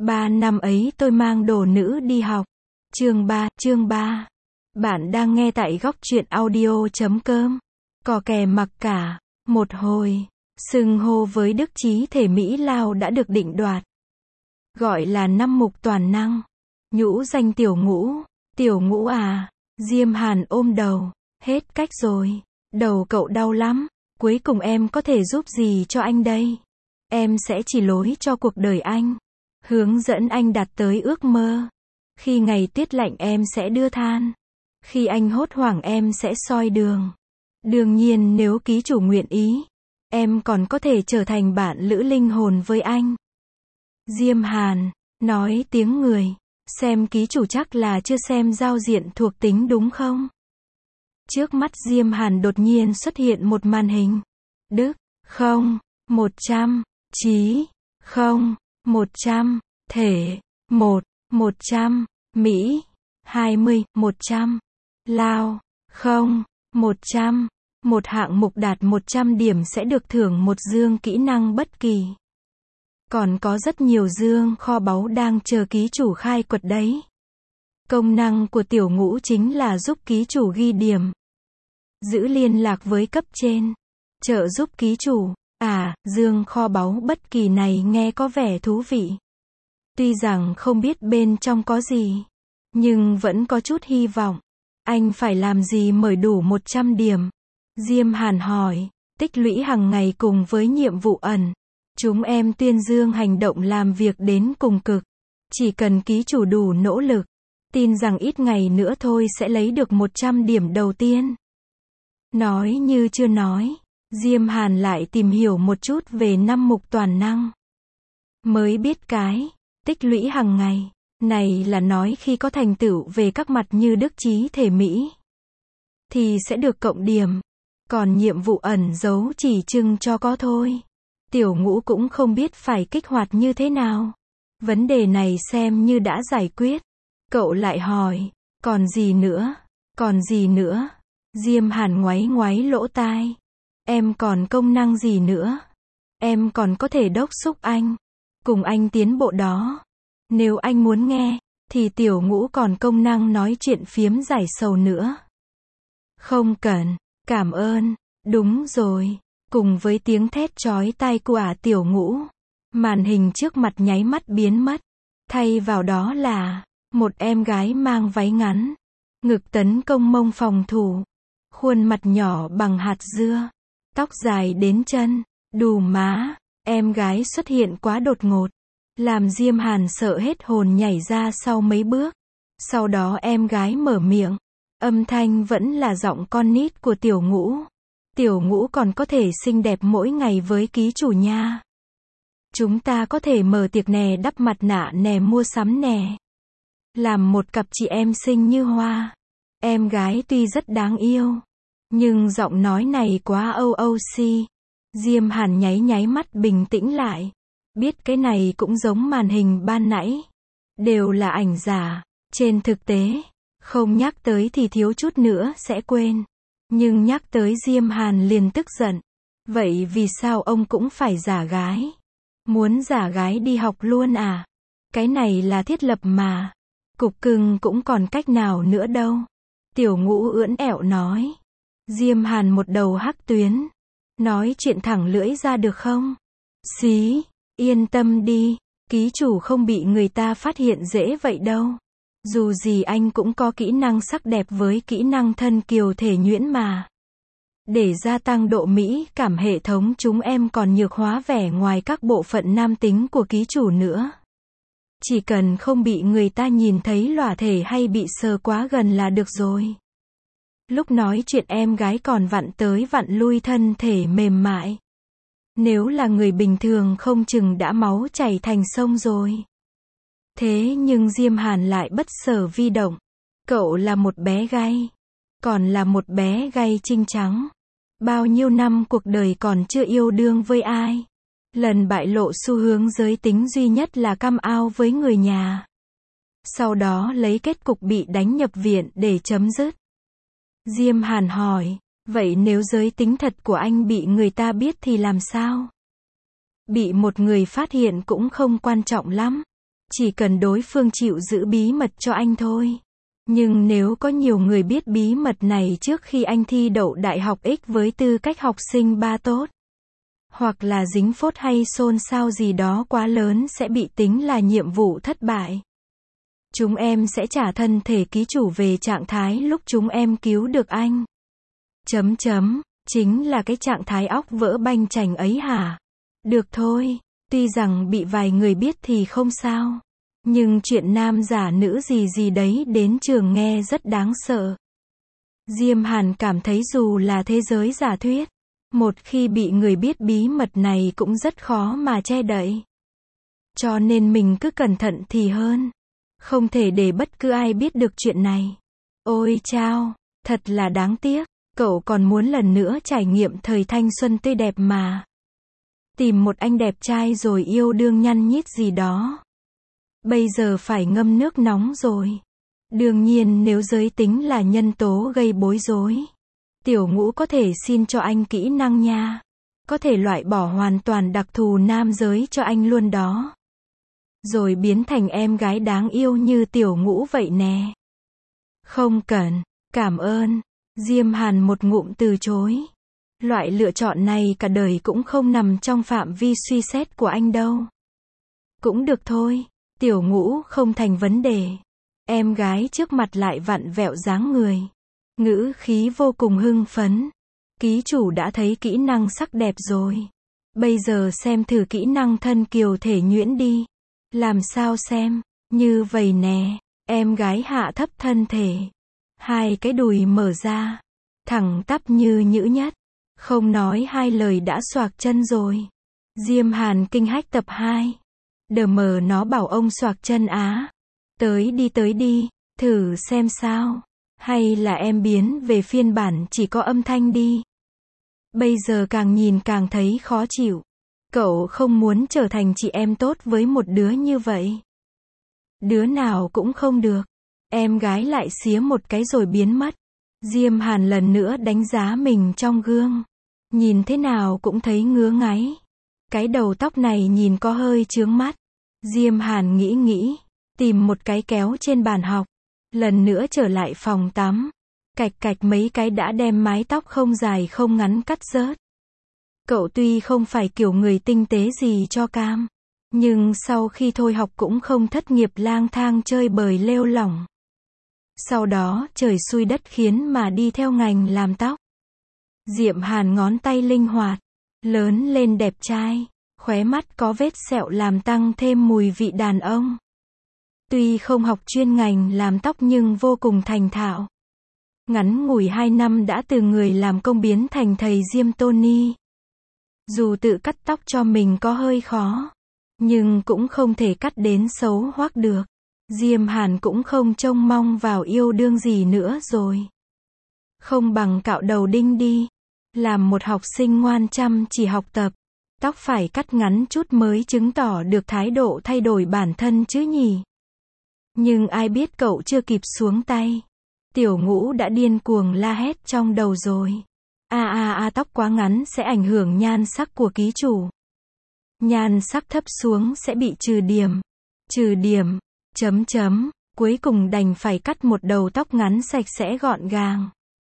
Năm ấy tôi mang đồ nữ đi học. Chương 3. Bạn đang nghe tại góc truyện audio.com. Cò kè mặc cả. Một hồi, xưng hô với đức trí thể Mỹ Lao đã được định đoạt. Gọi là năm mục toàn năng. Nhũ danh Tiểu Ngũ. Tiểu Ngũ à, Diêm Hàn ôm đầu. Hết cách rồi. Đầu cậu đau lắm. Cuối cùng em có thể giúp gì cho anh đây? Em sẽ chỉ lối cho cuộc đời anh. Hướng dẫn anh đạt tới ước mơ. Khi ngày tuyết lạnh em sẽ đưa than. Khi anh hốt hoảng em sẽ soi đường. Đương nhiên nếu ký chủ nguyện ý, em còn có thể trở thành bạn lữ linh hồn với anh. Diêm Hàn, nói tiếng người. Xem ký chủ chắc là chưa xem giao diện thuộc tính đúng không? Trước mắt Diêm Hàn đột nhiên xuất hiện một màn hình. Đức, 0, 100, Trí, 0, 100, Thể, 1, 100, Mỹ, 20, 100, Lao, 0, 100, một hạng mục đạt 100 điểm sẽ được thưởng một dương kỹ năng bất kỳ. Còn có rất nhiều dương kho báu đang chờ ký chủ khai quật đấy. Công năng của Tiểu Ngũ chính là giúp ký chủ ghi điểm, giữ liên lạc với cấp trên, trợ giúp ký chủ. Dương kho báu bất kỳ này nghe có vẻ thú vị. Tuy rằng không biết bên trong có gì, nhưng vẫn có chút hy vọng. Anh phải làm gì mới đủ 100 điểm? Diêm Hàn hỏi. Tích lũy hàng ngày cùng với nhiệm vụ ẩn. Chúng em tuyên dương hành động làm việc đến cùng cực. Chỉ cần ký chủ đủ nỗ lực, tin rằng ít ngày nữa thôi sẽ lấy được 100 điểm đầu tiên. Nói như chưa nói, Diêm Hàn lại tìm hiểu một chút về năm mục toàn năng. Mới biết cái tích lũy hàng ngày này là nói khi có thành tựu về các mặt như đức trí thể Mỹ thì sẽ được cộng điểm. Còn nhiệm vụ ẩn giấu chỉ trưng cho có thôi. Tiểu Ngũ cũng không biết phải kích hoạt như thế nào. Vấn đề này xem như đã giải quyết. Cậu lại hỏi, còn gì nữa? Còn gì nữa? Diêm Hàn ngoáy ngoáy lỗ tai. Em còn công năng gì nữa? Em còn có thể đốc thúc anh, cùng anh tiến bộ đó. Nếu anh muốn nghe, thì Tiểu Ngũ còn công năng nói chuyện phiếm giải sầu nữa. Không cần, cảm ơn. Đúng rồi. Cùng với tiếng thét chói tai của Tiểu Ngũ, màn hình trước mặt nháy mắt biến mất. Thay vào đó là một em gái mang váy ngắn, ngực tấn công mông phòng thủ, khuôn mặt nhỏ bằng hạt dưa, tóc dài đến chân, đù má. Em gái xuất hiện quá đột ngột, làm Diêm Hàn sợ hết hồn nhảy ra sau mấy bước. Sau đó em gái mở miệng, âm thanh vẫn là giọng con nít của Tiểu Ngũ. Tiểu Ngũ còn có thể xinh đẹp mỗi ngày với ký chủ nha. Chúng ta có thể mở tiệc nè, đắp mặt nạ nè, mua sắm nè. Làm một cặp chị em xinh như hoa. Em gái tuy rất đáng yêu, nhưng giọng nói này quá OOC. Diêm Hàn nháy mắt bình tĩnh lại. Biết cái này cũng giống màn hình ban nãy. Đều là ảnh giả. Trên thực tế, không nhắc tới thì thiếu chút nữa sẽ quên. Nhưng nhắc tới Diêm Hàn liền tức giận. Vậy vì sao ông cũng phải giả gái? Muốn giả gái đi học luôn à? Cái này là thiết lập mà. Cục cưng cũng còn cách nào nữa đâu. Tiểu Ngũ ưỡn ẹo nói. Diêm Hàn một đầu hắc tuyến. Nói chuyện thẳng lưỡi ra được không? Xí, yên tâm đi. Ký chủ không bị người ta phát hiện dễ vậy đâu. Dù gì anh cũng có kỹ năng sắc đẹp với kỹ năng thân kiều thể nhuyễn mà. Để gia tăng độ mỹ cảm hệ thống chúng em còn nhược hóa vẻ ngoài các bộ phận nam tính của ký chủ nữa. Chỉ cần không bị người ta nhìn thấy lỏa thể hay bị sờ quá gần là được rồi. Lúc nói chuyện em gái còn vặn tới vặn lui thân thể mềm mại. Nếu là người bình thường không chừng đã máu chảy thành sông rồi. Thế nhưng Diêm Hàn lại bất sở vi động. Cậu là một bé gay. Còn là một bé gay trinh trắng. Bao nhiêu năm cuộc đời còn chưa yêu đương với ai. Lần bại lộ xu hướng giới tính duy nhất là cam ao với người nhà. Sau đó lấy kết cục bị đánh nhập viện để chấm dứt. Diêm Hàn hỏi, vậy nếu giới tính thật của anh bị người ta biết thì làm sao? Bị một người phát hiện cũng không quan trọng lắm. Chỉ cần đối phương chịu giữ bí mật cho anh thôi. Nhưng nếu có nhiều người biết bí mật này trước khi anh thi đậu đại học X với tư cách học sinh ba tốt, hoặc là dính phốt hay xôn xao gì đó quá lớn sẽ bị tính là nhiệm vụ thất bại. Chúng em sẽ trả thân thể ký chủ về trạng thái lúc chúng em cứu được anh. Chính là cái trạng thái óc vỡ banh chành ấy hả? Được thôi, tuy rằng bị vài người biết thì không sao. Nhưng chuyện nam giả nữ gì gì đấy đến trường nghe rất đáng sợ. Diêm Hàn cảm thấy dù là thế giới giả thuyết, một khi bị người biết bí mật này cũng rất khó mà che đậy. Cho nên mình cứ cẩn thận thì hơn. Không thể để bất cứ ai biết được chuyện này. Ôi chao, thật là đáng tiếc. Cậu còn muốn lần nữa trải nghiệm thời thanh xuân tươi đẹp mà. Tìm một anh đẹp trai rồi yêu đương nhăn nhít gì đó. Bây giờ phải ngâm nước nóng rồi. Đương nhiên nếu giới tính là nhân tố gây bối rối, Tiểu Ngũ có thể xin cho anh kỹ năng nha. Có thể loại bỏ hoàn toàn đặc thù nam giới cho anh luôn đó. Rồi biến thành em gái đáng yêu như Tiểu Ngũ vậy nè. Không cần, cảm ơn. Diêm Hàn một ngụm từ chối. Loại lựa chọn này cả đời cũng không nằm trong phạm vi suy xét của anh đâu. Cũng được thôi, Tiểu Ngũ không thành vấn đề. Em gái trước mặt lại vặn vẹo dáng người. Ngữ khí vô cùng hưng phấn. Ký chủ đã thấy kỹ năng sắc đẹp rồi. Bây giờ xem thử kỹ năng thân kiều thể nhuyễn đi. Làm sao xem, như vậy nè, em gái hạ thấp thân thể. Hai cái đùi mở ra, thẳng tắp như nhữ nhất. Không nói hai lời đã xoạc chân rồi. Diêm Hàn kinh hách tập 2. Đờ mờ nó bảo ông xoạc chân á. Tới đi, thử xem sao. Hay là em biến về phiên bản chỉ có âm thanh đi. Bây giờ càng nhìn càng thấy khó chịu. Cậu không muốn trở thành chị em tốt với một đứa như vậy. Đứa nào cũng không được. Em gái lại xía một cái rồi biến mất. Diêm Hàn lần nữa đánh giá mình trong gương. Nhìn thế nào cũng thấy ngứa ngáy. Cái đầu tóc này nhìn có hơi chướng mắt. Diêm Hàn nghĩ, tìm một cái kéo trên bàn học. Lần nữa trở lại phòng tắm. Cạch mấy cái đã đem mái tóc không dài không ngắn cắt rớt. Cậu tuy không phải kiểu người tinh tế gì cho cam. Nhưng sau khi thôi học cũng không thất nghiệp lang thang chơi bời lêu lỏng. Sau đó trời xui đất khiến mà đi theo ngành làm tóc. Diệm Hàn ngón tay linh hoạt. Lớn lên đẹp trai. Khóe mắt có vết sẹo làm tăng thêm mùi vị đàn ông. Tuy không học chuyên ngành làm tóc nhưng vô cùng thành thạo. Ngắn ngủi 2 năm đã từ người làm công biến thành thầy Diêm Tony. Dù tự cắt tóc cho mình có hơi khó, nhưng cũng không thể cắt đến xấu hoắc được. Diêm Hàn cũng không trông mong vào yêu đương gì nữa rồi. Không bằng cạo đầu đinh đi. Làm một học sinh ngoan chăm chỉ học tập. Tóc phải cắt ngắn chút mới chứng tỏ được thái độ thay đổi bản thân chứ nhỉ. Nhưng ai biết cậu chưa kịp xuống tay. Tiểu Ngũ đã điên cuồng la hét trong đầu rồi. Tóc quá ngắn sẽ ảnh hưởng nhan sắc của ký chủ. Nhan sắc thấp xuống sẽ bị trừ điểm. Cuối cùng đành phải cắt một đầu tóc ngắn sạch sẽ gọn gàng.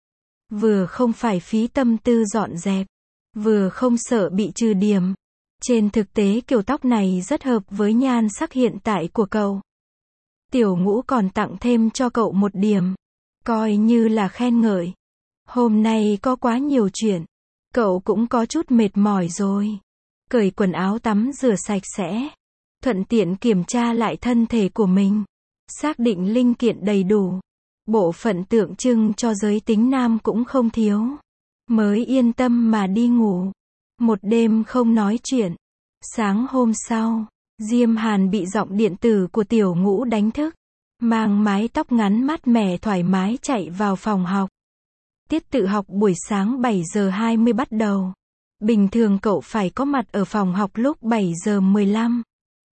Vừa không phải phí tâm tư dọn dẹp, vừa không sợ bị trừ điểm. Trên thực tế kiểu tóc này rất hợp với nhan sắc hiện tại của cậu. Tiểu Ngũ còn tặng thêm cho cậu 1 điểm. Coi như là khen ngợi. Hôm nay có quá nhiều chuyện. Cậu cũng có chút mệt mỏi rồi. Cởi quần áo tắm rửa sạch sẽ. Thuận tiện kiểm tra lại thân thể của mình. Xác định linh kiện đầy đủ. Bộ phận tượng trưng cho giới tính nam cũng không thiếu. Mới yên tâm mà đi ngủ. Một đêm không nói chuyện. Sáng hôm sau, Diêm Hàn bị giọng điện tử của Tiểu Ngũ đánh thức. Mang mái tóc ngắn mát mẻ thoải mái chạy vào phòng học. Tiết tự học buổi sáng 7 giờ 20 bắt đầu. Bình thường cậu phải có mặt ở phòng học lúc 7 giờ 15.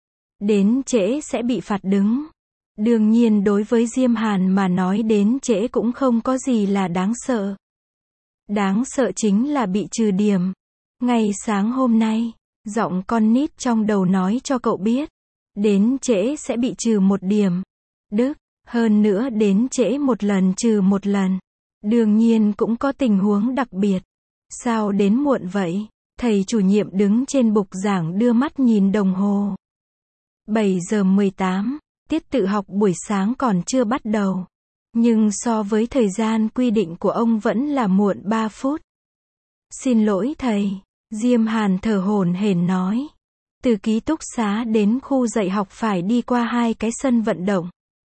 Đến trễ sẽ bị phạt đứng. Đương nhiên đối với Diêm Hàn mà nói đến trễ cũng không có gì là đáng sợ. Đáng sợ chính là bị trừ điểm. Ngay sáng hôm nay, giọng con nít trong đầu nói cho cậu biết. đến trễ sẽ bị trừ 1 điểm. Đức, hơn nữa đến trễ 1 lần trừ 1 lần. Đương nhiên cũng có tình huống đặc biệt. Sao đến muộn vậy? Thầy chủ nhiệm đứng trên bục giảng đưa mắt nhìn đồng hồ. 7 giờ 18, tiết tự học buổi sáng còn chưa bắt đầu. Nhưng so với thời gian quy định của ông vẫn là muộn 3 phút. Xin lỗi thầy, Diêm Hàn thở hổn hển nói. Từ ký túc xá đến khu dạy học phải đi qua 2 cái sân vận động.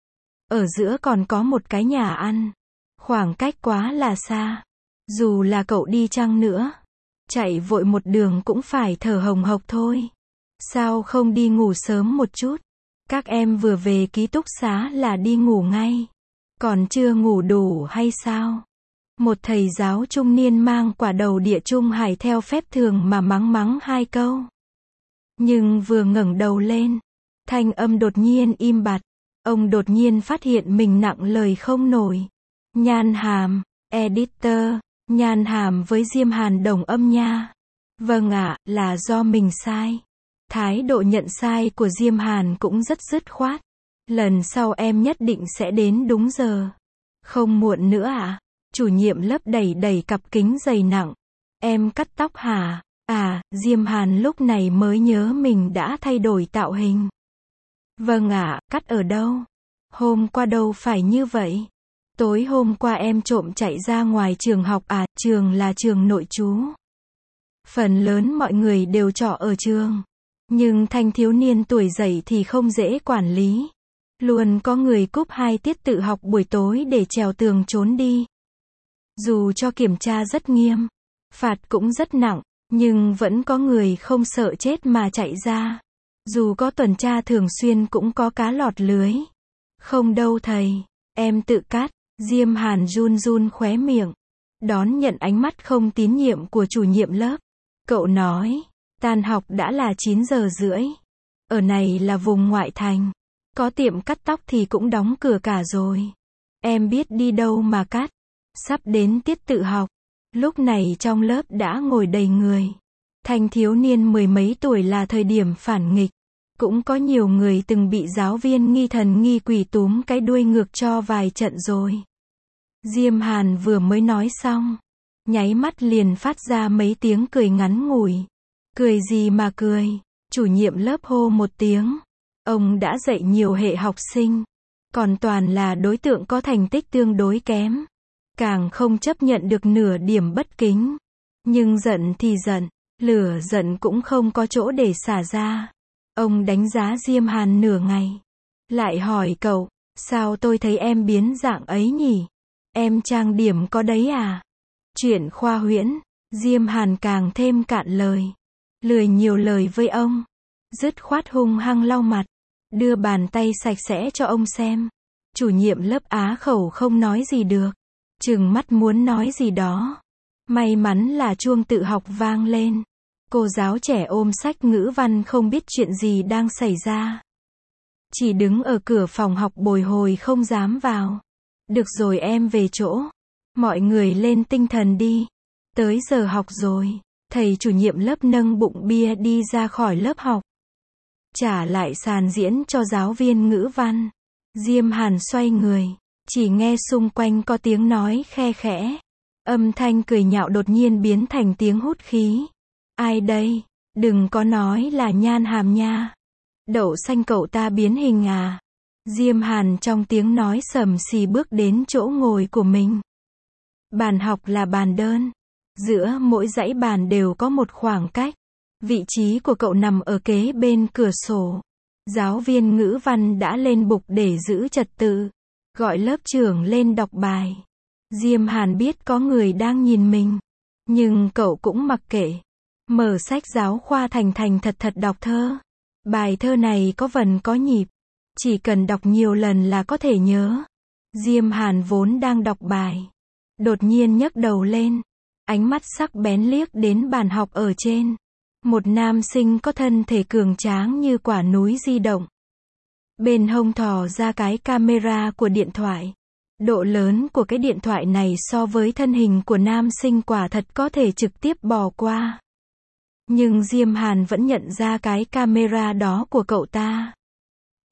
Ở giữa còn có một cái nhà ăn. Khoảng cách quá là xa. Dù là cậu đi chăng nữa, chạy vội một đường cũng phải thở hồng hộc thôi. Sao không đi ngủ sớm một chút? Các em vừa về ký túc xá là đi ngủ ngay. Còn chưa ngủ đủ hay sao? Một thầy giáo trung niên mang quả đầu địa trung hải theo phép thường mà mắng 2 câu. Nhưng vừa ngẩng đầu lên, thanh âm đột nhiên im bặt. Ông đột nhiên phát hiện mình nặng lời không nổi. Nhan Hàm, editor, Nhan Hàm với Diêm Hàn đồng âm nha. Vâng ạ, là do mình sai. Thái độ nhận sai của Diêm Hàn cũng rất dứt khoát. Lần sau em nhất định sẽ đến đúng giờ. Không muộn nữa ạ. Chủ nhiệm lớp đẩy cặp kính dày nặng. Em cắt tóc hả? À, Diêm Hàn lúc này mới nhớ mình đã thay đổi tạo hình. Vâng ạ, cắt ở đâu? Hôm qua đâu phải như vậy. Tối hôm qua em trộm chạy ra ngoài trường học à, trường là trường nội trú. Phần lớn mọi người đều trọ ở trường. Nhưng thanh thiếu niên tuổi dậy thì không dễ quản lý. Luôn có người cúp 2 tiết tự học buổi tối để trèo tường trốn đi. Dù cho kiểm tra rất nghiêm, phạt cũng rất nặng, nhưng vẫn có người không sợ chết mà chạy ra. Dù có tuần tra thường xuyên cũng có cá lọt lưới. Không đâu thầy, em tự cắt. Diêm Hàn run khóe miệng. Đón nhận ánh mắt không tín nhiệm của chủ nhiệm lớp. Cậu nói, tan học đã là 9 giờ rưỡi. Ở này là vùng ngoại thành. Có tiệm cắt tóc thì cũng đóng cửa cả rồi. Em biết đi đâu mà cắt. Sắp đến tiết tự học. Lúc này trong lớp đã ngồi đầy người. Thanh thiếu niên 10 mấy tuổi là thời điểm phản nghịch. Cũng có nhiều người từng bị giáo viên nghi thần nghi quỷ túm cái đuôi ngược cho vài trận rồi. Diêm Hàn vừa mới nói xong, nháy mắt liền phát ra mấy tiếng cười ngắn ngủi. Cười gì mà cười? Chủ nhiệm lớp hô một tiếng. Ông đã dạy nhiều hệ học sinh, còn toàn là đối tượng có thành tích tương đối kém. Càng không chấp nhận được nửa điểm bất kính. Nhưng giận thì giận, lửa giận cũng không có chỗ để xả ra. Ông đánh giá Diêm Hàn nửa ngày. Lại hỏi cậu, sao tôi thấy em biến dạng ấy nhỉ? Em trang điểm có đấy à? Chuyện khoa huyễn. Diêm Hàn càng thêm cạn lời. Lười nhiều lời với ông. Dứt khoát hung hăng lau mặt. Đưa bàn tay sạch sẽ cho ông xem. Chủ nhiệm lớp á khẩu không nói gì được. Trừng mắt muốn nói gì đó. May mắn là chuông tự học vang lên. Cô giáo trẻ ôm sách ngữ văn không biết chuyện gì đang xảy ra. Chỉ đứng ở cửa phòng học bồi hồi không dám vào. Được rồi em về chỗ. Mọi người lên tinh thần đi. Tới giờ học rồi. Thầy chủ nhiệm lớp nâng bụng bia đi ra khỏi lớp học. Trả lại sàn diễn cho giáo viên ngữ văn. Diêm Hàn xoay người. Chỉ nghe xung quanh có tiếng nói khe khẽ. Âm thanh cười nhạo đột nhiên biến thành tiếng hút khí. Ai đây? Đừng có nói là Nhan Hàm nha. Đậu xanh cậu ta biến hình à? Diêm Hàn trong tiếng nói sầm xì bước đến chỗ ngồi của mình. Bàn học là bàn đơn. Giữa mỗi dãy bàn đều có một khoảng cách. Vị trí của cậu nằm ở kế bên cửa sổ. Giáo viên ngữ văn đã lên bục để giữ trật tự. Gọi lớp trưởng lên đọc bài. Diêm Hàn biết có người đang nhìn mình. Nhưng cậu cũng mặc kệ. Mở sách giáo khoa thành thật đọc thơ. Bài thơ này có vần có nhịp. Chỉ cần đọc nhiều lần là có thể nhớ. Diêm Hàn vốn đang đọc bài. Đột nhiên nhấc đầu lên. Ánh mắt sắc bén liếc đến bàn học ở trên. Một nam sinh có thân thể cường tráng như quả núi di động. Bên hông thò ra cái camera của điện thoại. Độ lớn của cái điện thoại này so với thân hình của nam sinh quả thật có thể trực tiếp bỏ qua. Nhưng Diêm Hàn vẫn nhận ra cái camera đó của cậu ta.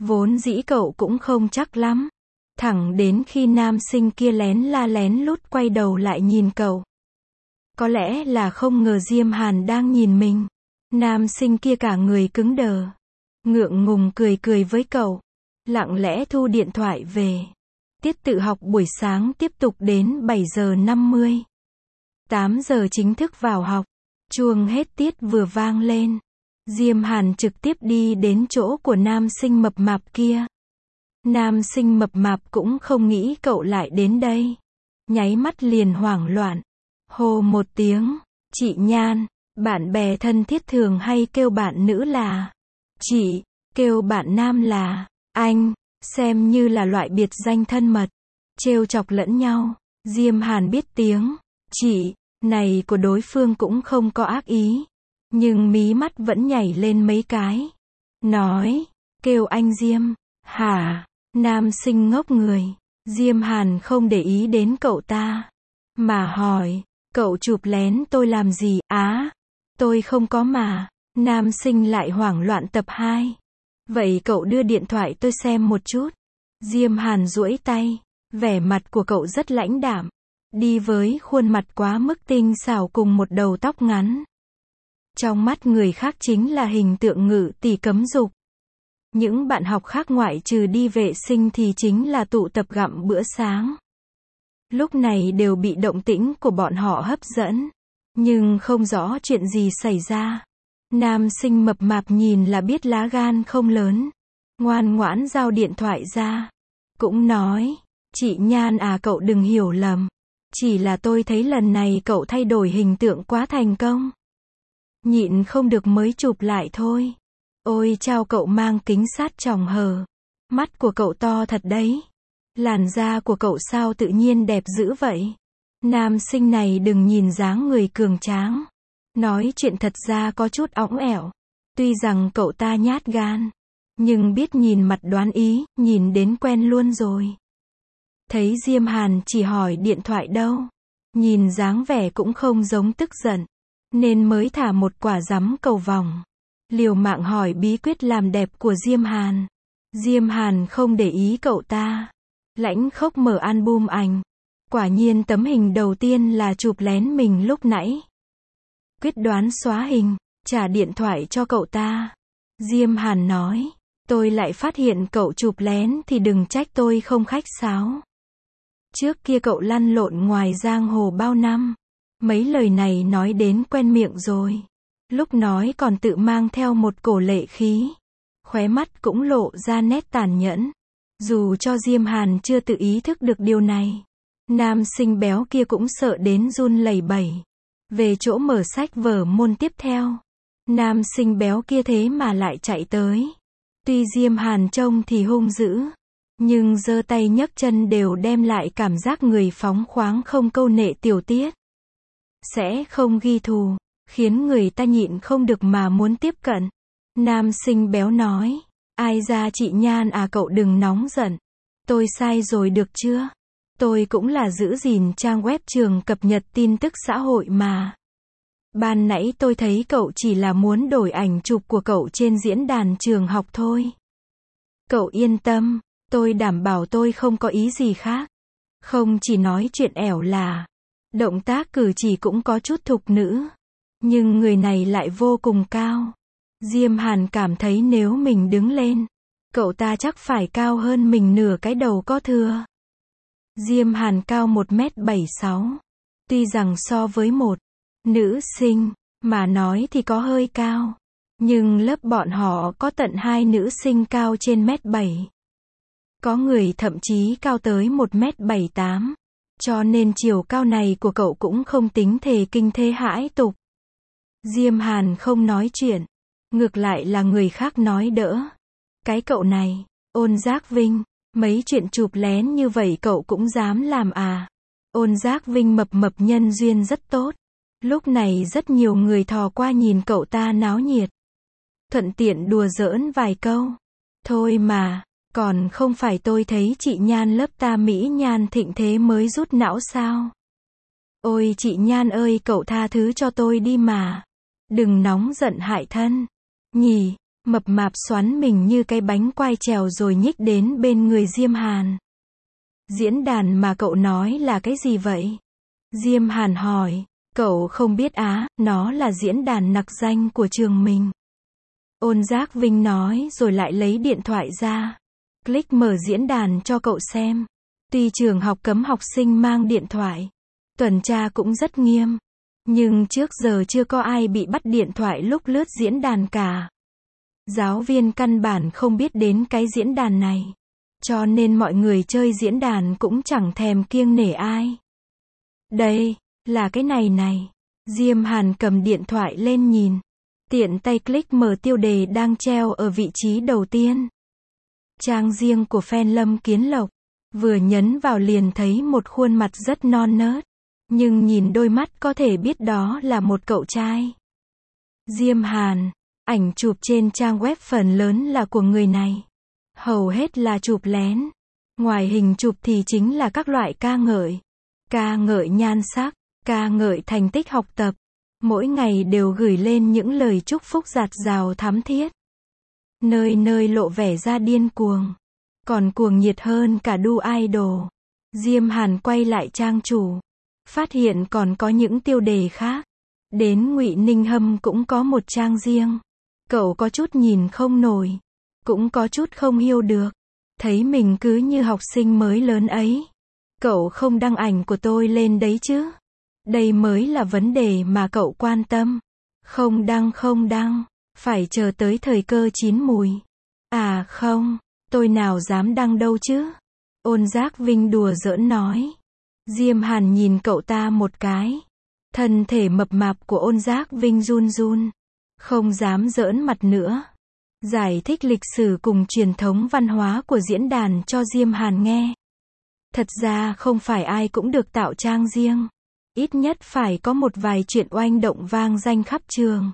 Vốn dĩ cậu cũng không chắc lắm. Thẳng đến khi nam sinh kia lén la lén lút quay đầu lại nhìn cậu. Có lẽ là không ngờ Diêm Hàn đang nhìn mình. Nam sinh kia cả người cứng đờ. Ngượng ngùng cười cười với cậu. Lặng lẽ thu điện thoại về. Tiết tự học buổi sáng tiếp tục đến 7 giờ 50. 8 giờ chính thức vào học. Chuông hết tiết vừa vang lên. Diêm Hàn trực tiếp đi đến chỗ của nam sinh mập mạp kia. Nam sinh mập mạp cũng không nghĩ cậu lại đến đây. Nháy mắt liền hoảng loạn. Hô một tiếng. Chị Nhan. Bạn bè thân thiết thường hay kêu bạn nữ là chị, kêu bạn nam là anh, xem như là loại biệt danh thân mật, trêu chọc lẫn nhau. Diêm Hàn biết tiếng chị này của đối phương cũng không có ác ý, nhưng mí mắt vẫn nhảy lên mấy cái. Nói, kêu anh Diêm, hả? Nam sinh ngốc người. Diêm Hàn không để ý đến cậu ta, mà hỏi, cậu chụp lén tôi làm gì? Á, tôi không có mà. Nam sinh lại hoảng loạn tập 2. Vậy cậu đưa điện thoại tôi xem một chút. Diêm Hàn duỗi tay, vẻ mặt của cậu rất lãnh đạm, đi với khuôn mặt quá mức tinh xảo cùng một đầu tóc ngắn. Trong mắt người khác chính là hình tượng ngự tỷ cấm dục. Những bạn học khác ngoại trừ đi vệ sinh thì chính là tụ tập gặm bữa sáng. Lúc này đều bị động tĩnh của bọn họ hấp dẫn, nhưng không rõ chuyện gì xảy ra. Nam sinh mập mạp nhìn là biết lá gan không lớn, ngoan ngoãn giao điện thoại ra, cũng nói, chị Nhan à, cậu đừng hiểu lầm, chỉ là tôi thấy lần này cậu thay đổi hình tượng quá thành công, nhịn không được mới chụp lại thôi. Ôi chao, cậu mang kính sát tròng hờ, mắt của cậu to thật đấy, làn da của cậu sao tự nhiên đẹp dữ vậy. Nam sinh này đừng nhìn dáng người cường tráng, nói chuyện thật ra có chút õng ẻo. Tuy rằng cậu ta nhát gan, nhưng biết nhìn mặt đoán ý, nhìn đến quen luôn rồi. Thấy Diêm Hàn chỉ hỏi điện thoại đâu, nhìn dáng vẻ cũng không giống tức giận, nên mới thả một quả dắm cầu vòng, liều mạng hỏi bí quyết làm đẹp của Diêm Hàn. Diêm Hàn không để ý cậu ta, lãnh khốc mở album ảnh. Quả nhiên tấm hình đầu tiên là chụp lén mình lúc nãy. Quyết đoán xóa hình, trả điện thoại cho cậu ta. Diêm Hàn nói, tôi lại phát hiện cậu chụp lén thì đừng trách tôi không khách sáo. Trước kia cậu lăn lộn ngoài giang hồ bao năm, mấy lời này nói đến quen miệng rồi. Lúc nói còn tự mang theo một cổ lệ khí, khóe mắt cũng lộ ra nét tàn nhẫn. Dù cho Diêm Hàn chưa tự ý thức được điều này, nam sinh béo kia cũng sợ đến run lẩy bẩy. Về chỗ mở sách vở môn tiếp theo, nam sinh béo kia thế mà lại chạy tới. Tuy Diêm Hàn trông thì hung dữ, nhưng giơ tay nhấc chân đều đem lại cảm giác người phóng khoáng không câu nệ tiểu tiết. Sẽ không ghi thù, khiến người ta nhịn không được mà muốn tiếp cận. Nam sinh béo nói, ai ra chị Nhan à, cậu đừng nóng giận. Tôi sai rồi được chưa? Tôi cũng là giữ gìn trang web trường cập nhật tin tức xã hội mà. Ban nãy tôi thấy cậu chỉ là muốn đổi ảnh chụp của cậu trên diễn đàn trường học thôi. Cậu yên tâm, tôi đảm bảo tôi không có ý gì khác. Không chỉ nói chuyện ẻo là, động tác cử chỉ cũng có chút thục nữ. Nhưng người này lại vô cùng cao. Diêm Hàn cảm thấy nếu mình đứng lên, cậu ta chắc phải cao hơn mình nửa cái đầu có thừa. Diêm Hàn cao 1m76. Tuy rằng so với một nữ sinh mà nói thì có hơi cao, nhưng lớp bọn họ có tận 2 nữ sinh cao trên 1m7. Có người thậm chí cao tới 1m78. Cho nên chiều cao này của cậu cũng không tính thề kinh thế hãi tục. Diêm Hàn không nói chuyện, ngược lại là người khác nói đỡ. Cái cậu này, Ôn Giác Vinh, mấy chuyện chụp lén như vậy cậu cũng dám làm à? Ôn Giác Vinh mập mập nhân duyên rất tốt. Lúc này rất nhiều người thò qua nhìn cậu ta náo nhiệt. Thuận tiện đùa giỡn vài câu. Thôi mà, còn không phải tôi thấy chị Nhan lớp ta mỹ nhan thịnh thế mới rút não sao? Ôi chị Nhan ơi, cậu tha thứ cho tôi đi mà. Đừng nóng giận hại thân. Nhỉ, Mập mạp xoắn mình như cái bánh quai trèo rồi nhích đến bên người Diêm Hàn. Diễn đàn mà cậu nói là cái gì vậy? Diêm Hàn hỏi. Cậu không biết á, nó là diễn đàn nặc danh của trường mình. Ôn Giác Vinh nói rồi lại lấy điện thoại ra. Click mở diễn đàn cho cậu xem. Tuy trường học cấm học sinh mang điện thoại, tuần tra cũng rất nghiêm, nhưng trước giờ chưa có ai bị bắt điện thoại lúc lướt diễn đàn cả. Giáo viên căn bản không biết đến cái diễn đàn này, cho nên mọi người chơi diễn đàn cũng chẳng thèm kiêng nể ai. Đây, là cái này. Diêm Hàn cầm điện thoại lên nhìn, tiện tay click mở tiêu đề đang treo ở vị trí đầu tiên. Trang riêng của fan Lâm Kiến Lộc. Vừa nhấn vào liền thấy một khuôn mặt rất non nớt, nhưng nhìn đôi mắt có thể biết đó là một cậu trai. Diêm Hàn, ảnh chụp trên trang web phần lớn là của người này. Hầu hết là chụp lén. Ngoài hình chụp thì chính là các loại ca ngợi nhan sắc, ca ngợi thành tích học tập. Mỗi ngày đều gửi lên những lời chúc phúc dạt dào thắm thiết. Nơi nơi lộ vẻ ra điên cuồng. Còn cuồng nhiệt hơn cả đu idol. Diêm Hàn quay lại trang chủ, phát hiện còn có những tiêu đề khác. Đến Ngụy Ninh Hâm cũng có một trang riêng. Cậu có chút nhìn không nổi, cũng có chút không hiểu được. Thấy mình cứ như học sinh mới lớn ấy. Cậu không đăng ảnh của tôi lên đấy chứ? Đây mới là vấn đề mà cậu quan tâm. Không đăng, phải chờ tới thời cơ chín mùi. À không, tôi nào dám đăng đâu chứ? Ôn Giác Vinh đùa giỡn nói. Diêm Hàn nhìn cậu ta một cái. Thân thể mập mạp của Ôn Giác Vinh run run. Không dám giỡn mặt nữa. Giải thích lịch sử cùng truyền thống văn hóa của diễn đàn cho Diêm Hàn nghe. Thật ra không phải ai cũng được tạo trang riêng. Ít nhất phải có một vài chuyện oanh động vang danh khắp trường.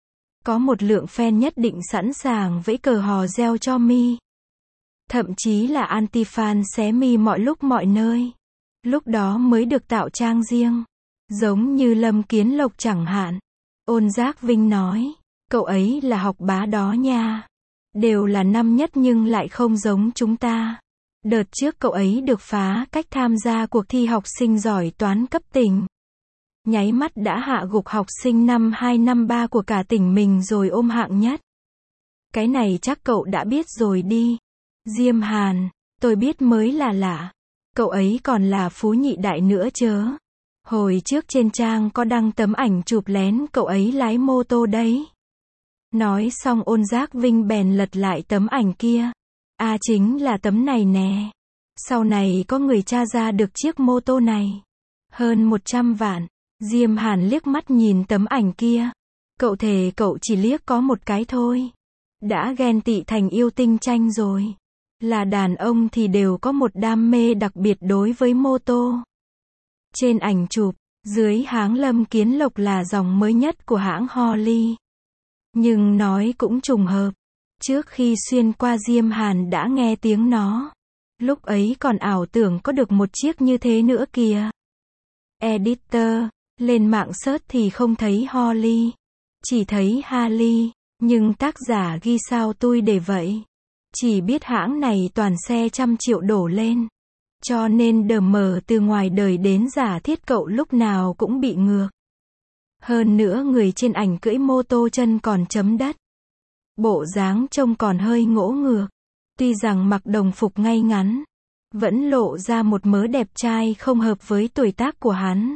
Có một lượng fan nhất định sẵn sàng vẫy cờ hò reo cho mi. Thậm chí là anti-fan xé mi mọi lúc mọi nơi. Lúc đó mới được tạo trang riêng. Giống như Lâm Kiến Lộc chẳng hạn. Ôn Giác Vinh nói. Cậu ấy là học bá đó nha. Đều là năm nhất nhưng lại không giống chúng ta. Đợt trước cậu ấy được phá cách tham gia cuộc thi học sinh giỏi toán cấp tỉnh. Nháy mắt đã hạ gục học sinh năm 2 năm 3 của cả tỉnh mình rồi ôm hạng nhất. Cái này chắc cậu đã biết rồi đi. Diêm Hàn, tôi biết mới là lạ. Cậu ấy còn là phú nhị đại nữa chớ. Hồi trước trên trang có đăng tấm ảnh chụp lén cậu ấy lái mô tô đấy. Nói xong Ôn Giác Vinh bèn lật lại tấm ảnh kia. À chính là tấm này nè. Sau này có người tra ra được chiếc mô tô này. Hơn 100 vạn. Diêm Hàn liếc mắt nhìn tấm ảnh kia. Cậu thề cậu chỉ liếc có một cái thôi. Đã ghen tị thành yêu tinh tranh rồi. Là đàn ông thì đều có một đam mê đặc biệt đối với mô tô. Trên ảnh chụp, dưới háng Lâm Kiến Lộc là dòng mới nhất của hãng Harley. Nhưng nói cũng trùng hợp. Trước khi xuyên qua Diêm Hàn đã nghe tiếng nó. Lúc ấy còn ảo tưởng có được một chiếc như thế nữa kìa. Editor, lên mạng search thì không thấy Harley. Chỉ thấy Harley, nhưng tác giả ghi sao tui để vậy. Chỉ biết hãng này toàn xe trăm triệu đổ lên. Cho nên đờ mờ từ ngoài đời đến giả thiết cậu lúc nào cũng bị ngược. Hơn nữa người trên ảnh cưỡi mô tô chân còn chấm đất. Bộ dáng trông còn hơi ngỗ ngược. Tuy rằng mặc đồng phục ngay ngắn, vẫn lộ ra một mớ đẹp trai không hợp với tuổi tác của hắn.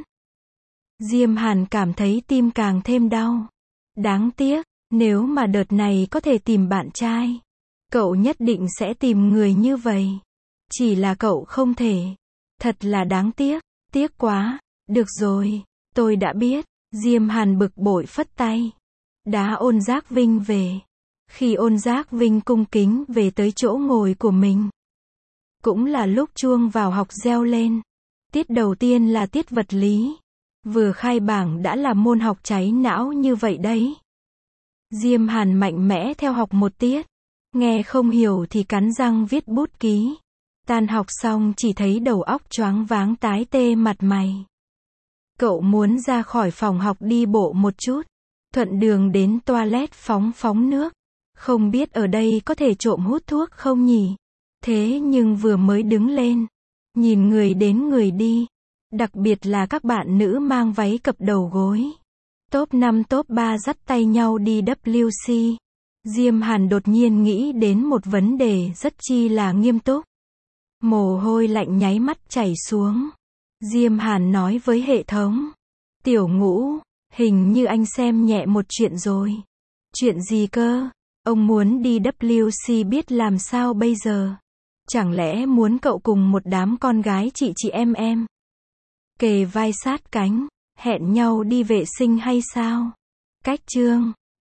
Diêm Hàn cảm thấy tim càng thêm đau. Đáng tiếc, nếu mà đợt này có thể tìm bạn trai, cậu nhất định sẽ tìm người như vậy. Chỉ là cậu không thể. Thật là đáng tiếc. Tiếc quá. Được rồi, tôi đã biết. Diêm Hàn bực bội phất tay. Đá Ôn Giác Vinh về. Khi Ôn Giác Vinh cung kính về tới chỗ ngồi của mình, cũng là lúc chuông vào học reo lên. Tiết đầu tiên là tiết vật lý. Vừa khai bảng đã là môn học cháy não như vậy đấy. Diêm Hàn mạnh mẽ theo học một tiết. Nghe không hiểu thì cắn răng viết bút ký. Tan học xong chỉ thấy đầu óc choáng váng tái tê mặt mày. Cậu muốn ra khỏi phòng học đi bộ một chút. Thuận đường đến toilet phóng nước. Không biết ở đây có thể trộm hút thuốc không nhỉ? Thế nhưng vừa mới đứng lên, nhìn người đến người đi, đặc biệt là các bạn nữ mang váy cập đầu gối. Top 5 top 3 dắt tay nhau đi WC. Diêm Hàn đột nhiên nghĩ đến một vấn đề rất chi là nghiêm túc. Mồ hôi lạnh nháy mắt chảy xuống. Diêm Hàn nói với hệ thống. Tiểu Ngũ, hình như anh xem nhẹ một chuyện rồi. Chuyện gì cơ? Ông muốn đi WC biết làm sao bây giờ? Chẳng lẽ muốn cậu cùng một đám con gái chị em kề vai sát cánh, hẹn nhau đi vệ sinh hay sao? Cách chương